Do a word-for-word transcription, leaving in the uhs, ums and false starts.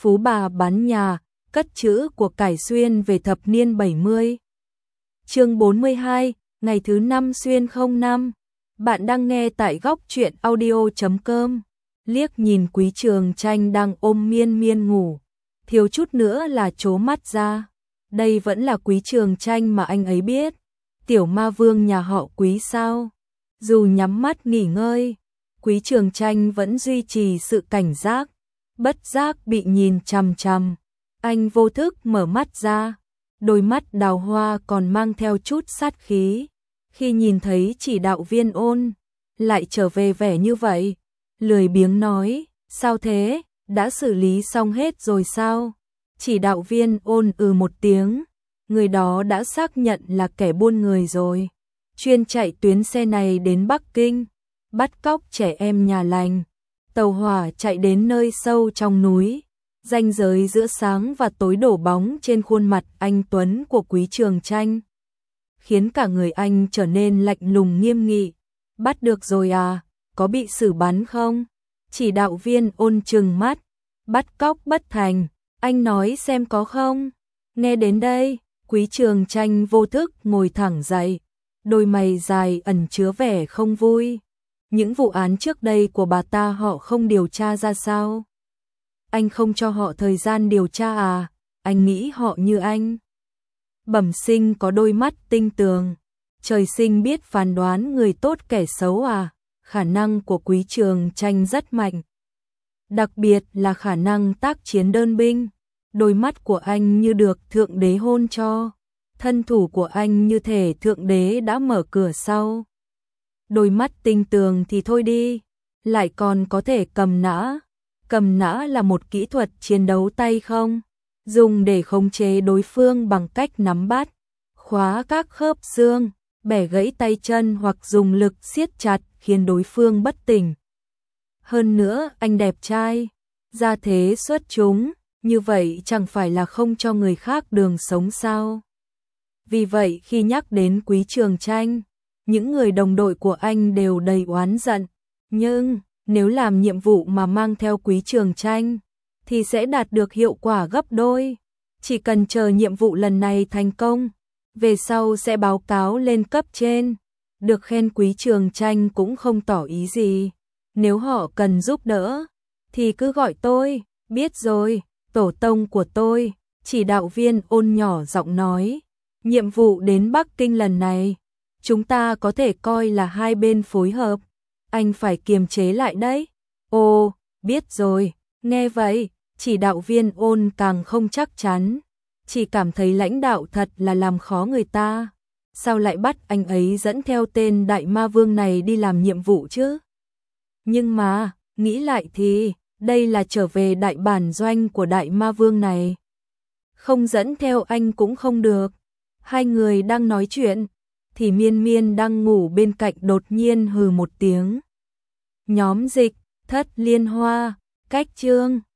phú bà bán nhà, cất trữ của cải xuyên về thập niên bảy mươi. Chương bốn mươi hai, ngày thứ năm xuyên không năm. Bạn đang nghe tại góc truyện audio chấm com. Liếc nhìn Quý Trường Tranh đang ôm Miên Miên ngủ, thiếu chút nữa là trố mắt ra. Đây vẫn là Quý Trường Tranh mà anh ấy biết, tiểu ma vương nhà họ Quý sao? Dù nhắm mắt nghỉ ngơi, Quý Trường Tranh vẫn duy trì sự cảnh giác, bất giác bị nhìn chằm chằm. Anh vô thức mở mắt ra, đôi mắt đào hoa còn mang theo chút sát khí. Khi nhìn thấy chỉ đạo viên Ôn lại trở về vẻ như vậy, lười biếng nói, sao thế, đã xử lý xong hết rồi sao? Chỉ đạo viên Ôn ừ một tiếng, người đó đã xác nhận là kẻ buôn người rồi, chuyên chạy tuyến xe này đến Bắc Kinh, bắt cóc trẻ em nhà lành. Tàu hỏa chạy đến nơi sâu trong núi, ranh giới giữa sáng và tối đổ bóng trên khuôn mặt anh tuấn của Quý Trường Tranh, khiến cả người anh trở nên lạnh lùng nghiêm nghị. Bắt được rồi à, có bị xử bắn không? Chỉ đạo viên Ôn trừng mắt, bắt cóc bất thành, anh nói xem có không? Nghe đến đây, Quý Trường Tranh vô thức ngồi thẳng dậy, đôi mày dài ẩn chứa vẻ không vui. Những vụ án trước đây của bà ta họ không điều tra ra sao? Anh không cho họ thời gian điều tra à? Anh nghĩ họ như anh, bẩm sinh có đôi mắt tinh tường, trời sinh biết phán đoán người tốt kẻ xấu à? Khả năng của Quý Trường Tranh rất mạnh, đặc biệt là khả năng tác chiến đơn binh. Đôi mắt của anh như được Thượng Đế hôn cho, thân thủ của anh như thể Thượng Đế đã mở cửa sau. Đôi mắt tinh tường thì thôi đi, lại còn có thể cầm nã. Cầm nã là một kỹ thuật chiến đấu tay không, dùng để khống chế đối phương bằng cách nắm bắt, khóa các khớp xương, bẻ gãy tay chân hoặc dùng lực siết chặt khiến đối phương bất tỉnh. Hơn nữa, anh đẹp trai, gia thế xuất chúng, như vậy chẳng phải là không cho người khác đường sống sao? Vì vậy khi nhắc đến Quý Trường Tranh, những người đồng đội của anh đều đầy oán giận. Nhưng nếu làm nhiệm vụ mà mang theo Quý Trường Tranh thì sẽ đạt được hiệu quả gấp đôi. Chỉ cần chờ nhiệm vụ lần này thành công, về sau sẽ báo cáo lên cấp trên. Được khen Quý Trường Tranh cũng không tỏ ý gì. Nếu họ cần giúp đỡ thì cứ gọi tôi. Biết rồi, tổ tông của tôi. Chỉ đạo viên Ôn nhỏ giọng nói, nhiệm vụ đến Bắc Kinh lần này chúng ta có thể coi là hai bên phối hợp, anh phải kiềm chế lại đấy. Ồ, biết rồi. Nghe vậy, chỉ đạo viên Ôn càng không chắc chắn, chỉ cảm thấy lãnh đạo thật là làm khó người ta. Sao lại bắt anh ấy dẫn theo tên đại ma vương này đi làm nhiệm vụ chứ? Nhưng mà, nghĩ lại thì, đây là trở về đại bản doanh của đại ma vương này. Không dẫn theo anh cũng không được. Hai người đang nói chuyện, thì Miên Miên đang ngủ bên cạnh đột nhiên hừ một tiếng. Nhóm dịch, thất liên hoa, cách chương.